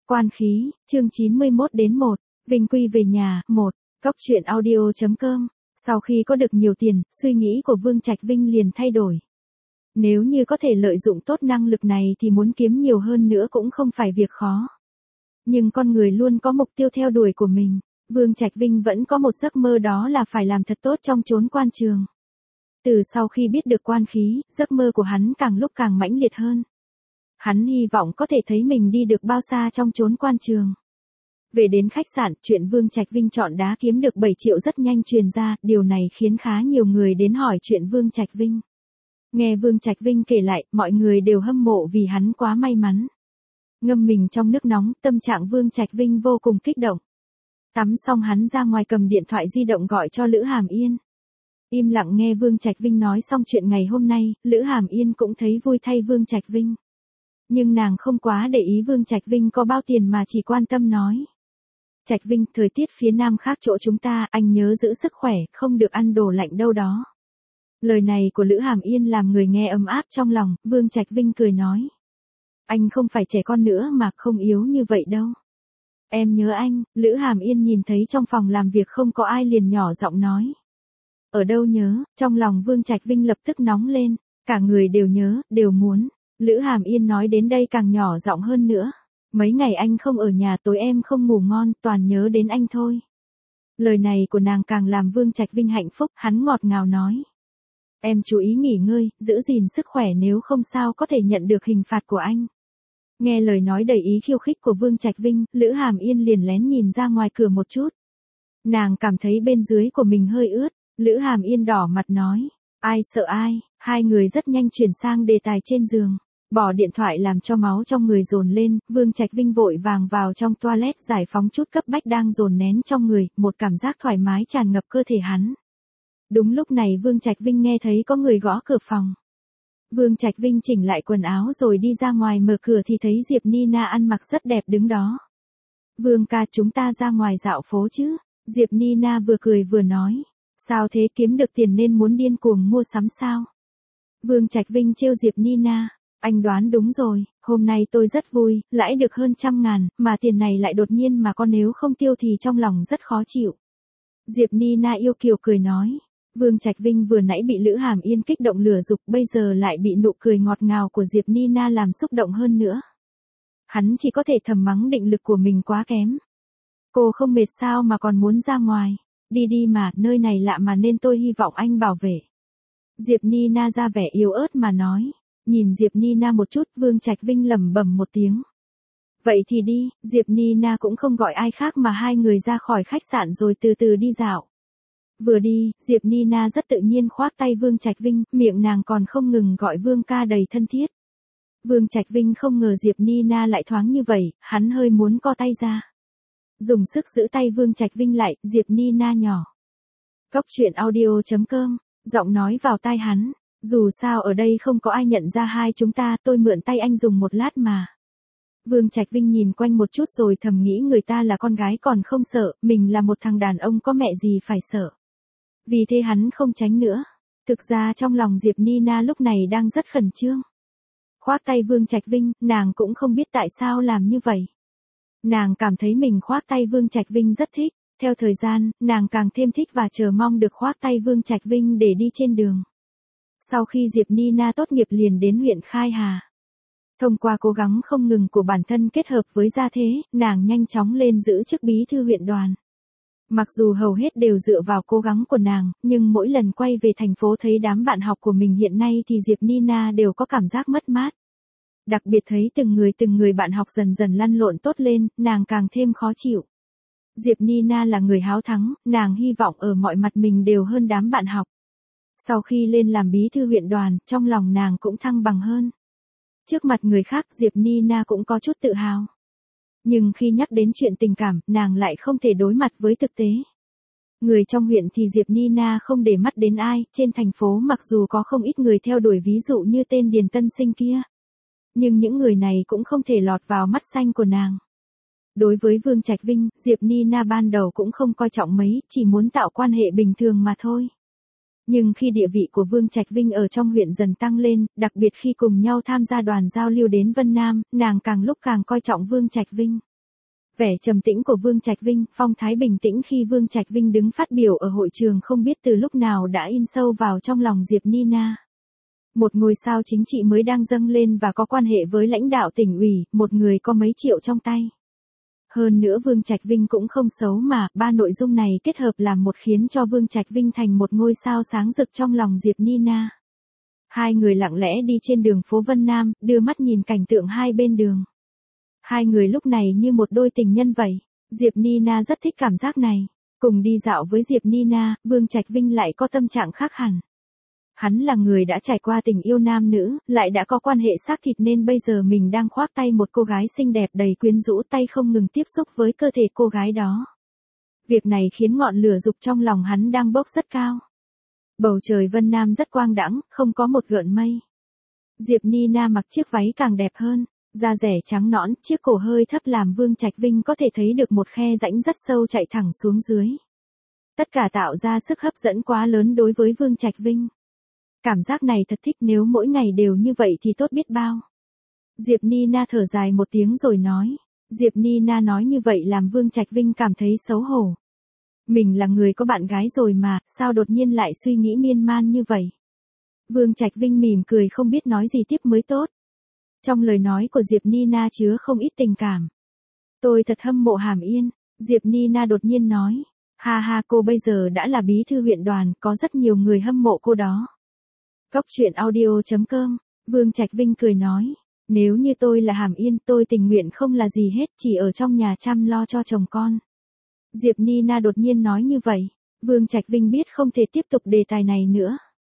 Quan khí, chương 91 đến 1, Vinh Quy về nhà, 1, Cóc truyện audio.com. Sau khi có được nhiều tiền, suy nghĩ của Vương Trạch Vinh liền thay đổi. Nếu như có thể lợi dụng tốt năng lực này thì muốn kiếm nhiều hơn nữa cũng không phải việc khó. Nhưng con người luôn có mục tiêu theo đuổi của mình. Vương Trạch Vinh vẫn có một giấc mơ, đó là phải làm thật tốt trong chốn quan trường. Từ sau khi biết được quan khí, giấc mơ của hắn càng lúc càng mãnh liệt hơn. Hắn hy vọng có thể thấy mình đi được bao xa trong chốn quan trường. Về đến khách sạn, chuyện Vương Trạch Vinh chọn đá kiếm được 7 triệu rất nhanh truyền ra, điều này khiến khá nhiều người đến hỏi chuyện Vương Trạch Vinh. Nghe Vương Trạch Vinh kể lại, mọi người đều hâm mộ vì hắn quá may mắn. Ngâm mình trong nước nóng, tâm trạng Vương Trạch Vinh vô cùng kích động. Tắm xong hắn ra ngoài cầm điện thoại di động gọi cho Lữ Hàm Yên. Im lặng nghe Vương Trạch Vinh nói xong chuyện ngày hôm nay, Lữ Hàm Yên cũng thấy vui thay Vương Trạch Vinh. Nhưng nàng không quá để ý Vương Trạch Vinh có bao tiền mà chỉ quan tâm nói. Trạch Vinh, thời tiết phía Nam khác chỗ chúng ta, anh nhớ giữ sức khỏe, không được ăn đồ lạnh đâu đó. Lời này của Lữ Hàm Yên làm người nghe ấm áp trong lòng, Vương Trạch Vinh cười nói. Anh không phải trẻ con nữa mà, không yếu như vậy đâu. Em nhớ anh. Lữ Hàm Yên nhìn thấy trong phòng làm việc không có ai liền nhỏ giọng nói. Ở đâu nhớ, trong lòng Vương Trạch Vinh lập tức nóng lên, cả người đều nhớ, đều muốn. Lữ Hàm Yên nói đến đây càng nhỏ giọng hơn nữa. Mấy ngày anh không ở nhà, tối em không ngủ ngon, toàn nhớ đến anh thôi. Lời này của nàng càng làm Vương Trạch Vinh hạnh phúc, hắn ngọt ngào nói. Em chú ý nghỉ ngơi, giữ gìn sức khỏe, nếu không sao có thể nhận được hình phạt của anh. Nghe lời nói đầy ý khiêu khích của Vương Trạch Vinh, Lữ Hàm Yên liền lén nhìn ra ngoài cửa một chút. Nàng cảm thấy bên dưới của mình hơi ướt, Lữ Hàm Yên đỏ mặt nói. Ai sợ ai, hai người rất nhanh chuyển sang đề tài trên giường. Bỏ điện thoại làm cho máu trong người dồn lên, Vương Trạch Vinh vội vàng vào trong toilet giải phóng chút cấp bách đang dồn nén trong người, một cảm giác thoải mái tràn ngập cơ thể hắn. Đúng lúc này Vương Trạch Vinh nghe thấy có người gõ cửa phòng. Vương Trạch Vinh chỉnh lại quần áo rồi đi ra ngoài, mở cửa thì thấy Diệp Nina ăn mặc rất đẹp đứng đó. Vương ca, chúng ta ra ngoài dạo phố chứ? Diệp Nina vừa cười vừa nói. Sao thế, kiếm được tiền nên muốn điên cuồng mua sắm sao? Vương Trạch Vinh trêu Diệp Nina. Anh đoán đúng rồi, hôm nay tôi rất vui, lãi được hơn 100.000, mà tiền này lại đột nhiên mà con nếu không tiêu thì trong lòng rất khó chịu. Diệp Nina yêu kiều cười nói. Vương Trạch Vinh vừa nãy bị Lữ Hàm Yên kích động lửa dục, bây giờ lại bị nụ cười ngọt ngào của Diệp Nina làm xúc động hơn nữa. Hắn chỉ có thể thầm mắng định lực của mình quá kém. Cô không mệt sao mà còn muốn ra ngoài? Đi đi mà, nơi này lạ mà nên tôi hy vọng anh bảo vệ. Diệp Nina ra vẻ yếu ớt mà nói. Nhìn Diệp Nina một chút, Vương Trạch Vinh lẩm bẩm một tiếng. Vậy thì đi, Diệp Nina cũng không gọi ai khác mà hai người ra khỏi khách sạn rồi từ từ đi dạo. Vừa đi, Diệp Nina rất tự nhiên khoác tay Vương Trạch Vinh, miệng nàng còn không ngừng gọi Vương ca đầy thân thiết. Vương Trạch Vinh không ngờ Diệp Nina lại thoáng như vậy, hắn hơi muốn co tay ra. Dùng sức giữ tay Vương Trạch Vinh lại, Diệp Nina nhỏ. Cóc truyện audio.com, giọng nói vào tai hắn. Dù sao ở đây không có ai nhận ra hai chúng ta, tôi mượn tay anh dùng một lát mà. Vương Trạch Vinh nhìn quanh một chút rồi thầm nghĩ người ta là con gái còn không sợ, mình là một thằng đàn ông có mẹ gì phải sợ. Vì thế hắn không tránh nữa. Thực ra trong lòng Diệp Nina lúc này đang rất khẩn trương. Khoác tay Vương Trạch Vinh, nàng cũng không biết tại sao làm như vậy. Nàng cảm thấy mình khoác tay Vương Trạch Vinh rất thích. Theo thời gian, nàng càng thêm thích và chờ mong được khoác tay Vương Trạch Vinh để đi trên đường. Sau khi Diệp Nina tốt nghiệp liền đến huyện Khai Hà. Thông qua cố gắng không ngừng của bản thân kết hợp với gia thế, nàng nhanh chóng lên giữ chức bí thư huyện đoàn. Mặc dù hầu hết đều dựa vào cố gắng của nàng, nhưng mỗi lần quay về thành phố thấy đám bạn học của mình hiện nay thì Diệp Nina đều có cảm giác mất mát. Đặc biệt thấy từng người bạn học dần dần lăn lộn tốt lên, nàng càng thêm khó chịu. Diệp Nina là người háo thắng, nàng hy vọng ở mọi mặt mình đều hơn đám bạn học. Sau khi lên làm bí thư huyện đoàn, trong lòng nàng cũng thăng bằng hơn. Trước mặt người khác Diệp Nina cũng có chút tự hào. Nhưng khi nhắc đến chuyện tình cảm, nàng lại không thể đối mặt với thực tế. Người trong huyện thì Diệp Nina không để mắt đến ai, trên thành phố mặc dù có không ít người theo đuổi ví dụ như tên Điền Tân Sinh kia. Nhưng những người này cũng không thể lọt vào mắt xanh của nàng. Đối với Vương Trạch Vinh, Diệp Nina ban đầu cũng không coi trọng mấy, chỉ muốn tạo quan hệ bình thường mà thôi. Nhưng khi địa vị của Vương Trạch Vinh ở trong huyện dần tăng lên, đặc biệt khi cùng nhau tham gia đoàn giao lưu đến Vân Nam, nàng càng lúc càng coi trọng Vương Trạch Vinh. Vẻ trầm tĩnh của Vương Trạch Vinh, phong thái bình tĩnh khi Vương Trạch Vinh đứng phát biểu ở hội trường không biết từ lúc nào đã in sâu vào trong lòng Diệp Nina. Một ngôi sao chính trị mới đang dâng lên và có quan hệ với lãnh đạo tỉnh ủy, một người có mấy triệu trong tay. Hơn nữa Vương Trạch Vinh cũng không xấu mà, ba nội dung này kết hợp làm một khiến cho Vương Trạch Vinh thành một ngôi sao sáng rực trong lòng Diệp Nina. Hai người lặng lẽ đi trên đường phố Vân Nam, đưa mắt nhìn cảnh tượng hai bên đường. Hai người lúc này như một đôi tình nhân vậy. Diệp Nina rất thích cảm giác này. Cùng đi dạo với Diệp Nina, Vương Trạch Vinh lại có tâm trạng khác hẳn. Hắn là người đã trải qua tình yêu nam nữ, lại đã có quan hệ xác thịt nên bây giờ mình đang khoác tay một cô gái xinh đẹp đầy quyến rũ, tay không ngừng tiếp xúc với cơ thể cô gái đó. Việc này khiến ngọn lửa dục trong lòng hắn đang bốc rất cao. Bầu trời Vân Nam rất quang đãng, không có một gợn mây. Diệp Nina mặc chiếc váy càng đẹp hơn, da dẻ trắng nõn, chiếc cổ hơi thấp làm Vương Trạch Vinh có thể thấy được một khe rãnh rất sâu chạy thẳng xuống dưới. Tất cả tạo ra sức hấp dẫn quá lớn đối với Vương Trạch Vinh. Cảm giác này thật thích, nếu mỗi ngày đều như vậy thì tốt biết bao. Diệp Nina thở dài một tiếng rồi nói. Diệp Nina nói như vậy làm Vương Trạch Vinh cảm thấy xấu hổ. Mình là người có bạn gái rồi mà, sao đột nhiên lại suy nghĩ miên man như vậy? Vương Trạch Vinh mỉm cười không biết nói gì tiếp mới tốt. Trong lời nói của Diệp Nina chứa không ít tình cảm. Tôi thật hâm mộ Hàm Yên, Diệp Nina đột nhiên nói. Ha ha, cô bây giờ đã là bí thư huyện đoàn, có rất nhiều người hâm mộ cô đó. Góc truyện audio.com, Vương Trạch Vinh cười nói. Nếu như tôi là Hàm Yên, tôi tình nguyện không là gì hết, chỉ ở trong nhà chăm lo cho chồng con. Diệp Nina đột nhiên nói như vậy. Vương Trạch Vinh biết không thể tiếp tục đề tài này nữa.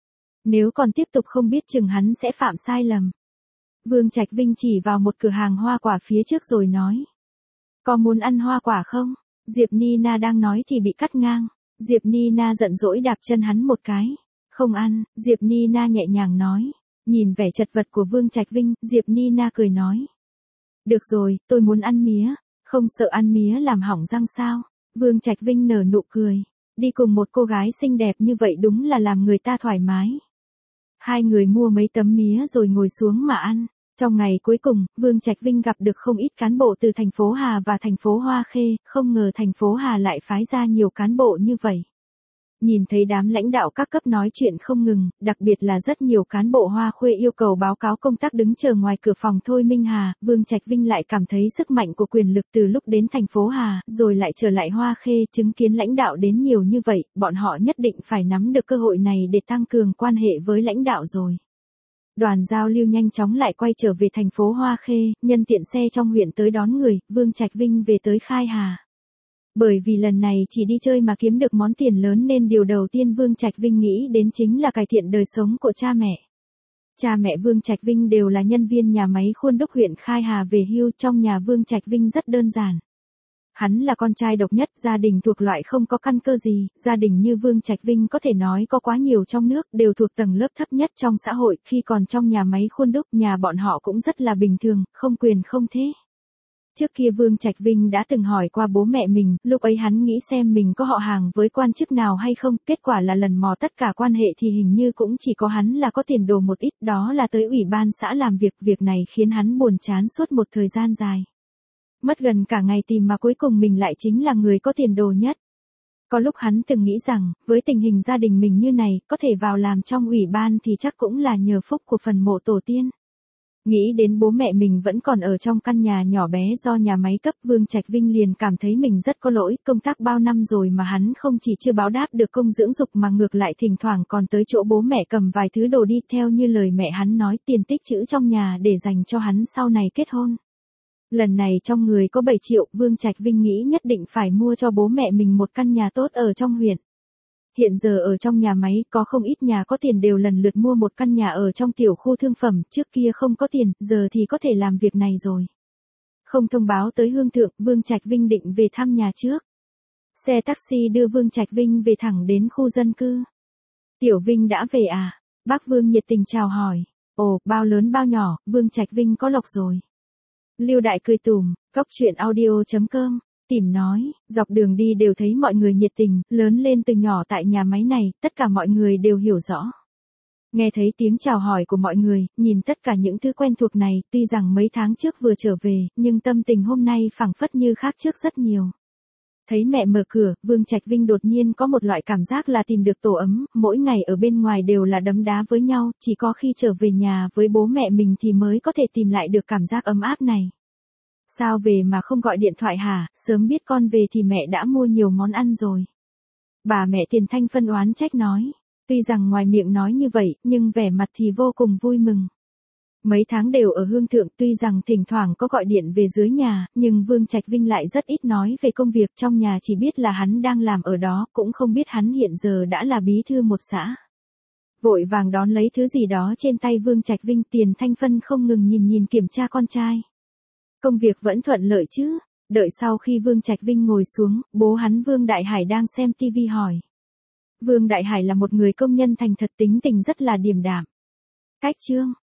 Nếu còn tiếp tục không biết chừng hắn sẽ phạm sai lầm. Vương Trạch Vinh chỉ vào một cửa hàng hoa quả phía trước rồi nói. Có muốn ăn hoa quả không? Diệp Nina đang nói thì bị cắt ngang. Diệp Nina giận dỗi đạp chân hắn một cái. Không ăn, Diệp Nina nhẹ nhàng nói. Nhìn vẻ chật vật của Vương Trạch Vinh, Diệp Nina cười nói. Được rồi, tôi muốn ăn mía. Không sợ ăn mía làm hỏng răng sao? Vương Trạch Vinh nở nụ cười. Đi cùng một cô gái xinh đẹp như vậy đúng là làm người ta thoải mái. Hai người mua mấy tấm mía rồi ngồi xuống mà ăn. Trong ngày cuối cùng, Vương Trạch Vinh gặp được không ít cán bộ từ thành phố Hà và thành phố Hoa Khê, không ngờ thành phố Hà lại phái ra nhiều cán bộ như vậy. Nhìn thấy đám lãnh đạo các cấp nói chuyện không ngừng, đặc biệt là rất nhiều cán bộ Hoa Khê yêu cầu báo cáo công tác đứng chờ ngoài cửa phòng Thôi Minh Hà, Vương Trạch Vinh lại cảm thấy sức mạnh của quyền lực từ lúc đến thành phố Hà, rồi lại trở lại Hoa Khê, chứng kiến lãnh đạo đến nhiều như vậy, bọn họ nhất định phải nắm được cơ hội này để tăng cường quan hệ với lãnh đạo rồi. Đoàn giao lưu nhanh chóng lại quay trở về thành phố Hoa Khê, nhân tiện xe trong huyện tới đón người, Vương Trạch Vinh về tới Khai Hà. Bởi vì lần này chỉ đi chơi mà kiếm được món tiền lớn nên điều đầu tiên Vương Trạch Vinh nghĩ đến chính là cải thiện đời sống của cha mẹ. Cha mẹ Vương Trạch Vinh đều là nhân viên nhà máy khuôn đúc huyện Khai Hà về hưu, trong nhà Vương Trạch Vinh rất đơn giản. Hắn là con trai độc nhất, gia đình thuộc loại không có căn cơ gì, gia đình như Vương Trạch Vinh có thể nói có quá nhiều trong nước, đều thuộc tầng lớp thấp nhất trong xã hội, khi còn trong nhà máy khuôn đúc, nhà bọn họ cũng rất là bình thường, không quyền không thế. Trước kia Vương Trạch Vinh đã từng hỏi qua bố mẹ mình, lúc ấy hắn nghĩ xem mình có họ hàng với quan chức nào hay không, kết quả là lần mò tất cả quan hệ thì hình như cũng chỉ có hắn là có tiền đồ một ít, đó là tới ủy ban xã làm việc này khiến hắn buồn chán suốt một thời gian dài. Mất gần cả ngày tìm mà cuối cùng mình lại chính là người có tiền đồ nhất. Có lúc hắn từng nghĩ rằng, với tình hình gia đình mình như này, có thể vào làm trong ủy ban thì chắc cũng là nhờ phúc của phần mộ tổ tiên. Nghĩ đến bố mẹ mình vẫn còn ở trong căn nhà nhỏ bé do nhà máy cấp, Vương Trạch Vinh liền cảm thấy mình rất có lỗi, công tác bao năm rồi mà hắn không chỉ chưa báo đáp được công dưỡng dục mà ngược lại thỉnh thoảng còn tới chỗ bố mẹ cầm vài thứ đồ đi, theo như lời mẹ hắn nói, tiền tích trữ trong nhà để dành cho hắn sau này kết hôn. Lần này trong người có 7 triệu, Vương Trạch Vinh nghĩ nhất định phải mua cho bố mẹ mình một căn nhà tốt ở trong huyện. Hiện giờ ở trong nhà máy có không ít nhà có tiền đều lần lượt mua một căn nhà ở trong tiểu khu thương phẩm, trước kia không có tiền, giờ thì có thể làm việc này rồi. Không thông báo tới Hương Thượng, Vương Trạch Vinh định về thăm nhà trước. Xe taxi đưa Vương Trạch Vinh về thẳng đến khu dân cư. Tiểu Vinh đã về à? Bác Vương nhiệt tình chào hỏi. Ồ, bao lớn bao nhỏ, Vương Trạch Vinh có lộc rồi. Lưu Đại cười tủm, góc truyện audio.com, tìm nói, dọc đường đi đều thấy mọi người nhiệt tình, lớn lên từ nhỏ tại nhà máy này, tất cả mọi người đều hiểu rõ. Nghe thấy tiếng chào hỏi của mọi người, nhìn tất cả những thứ quen thuộc này, tuy rằng mấy tháng trước vừa trở về, nhưng tâm tình hôm nay phảng phất như khác trước rất nhiều. Thấy mẹ mở cửa, Vương Trạch Vinh đột nhiên có một loại cảm giác là tìm được tổ ấm, mỗi ngày ở bên ngoài đều là đấm đá với nhau, chỉ có khi trở về nhà với bố mẹ mình thì mới có thể tìm lại được cảm giác ấm áp này. Sao về mà không gọi điện thoại hả, sớm biết con về thì mẹ đã mua nhiều món ăn rồi. Bà mẹ Tiền Thanh phân oán trách nói. Tuy rằng ngoài miệng nói như vậy, nhưng vẻ mặt thì vô cùng vui mừng. Mấy tháng đều ở Hương Thượng, tuy rằng thỉnh thoảng có gọi điện về dưới nhà, nhưng Vương Trạch Vinh lại rất ít nói về công việc trong nhà, chỉ biết là hắn đang làm ở đó, cũng không biết hắn hiện giờ đã là bí thư một xã. Vội vàng đón lấy thứ gì đó trên tay Vương Trạch Vinh, Tiền Thanh Phân không ngừng nhìn kiểm tra con trai. Công việc vẫn thuận lợi chứ? Đợi sau khi Vương Trạch Vinh ngồi xuống, bố hắn Vương Đại Hải đang xem tivi hỏi. Vương Đại Hải là một người công nhân thành thật, tính tình rất là điềm đạm. Cách chương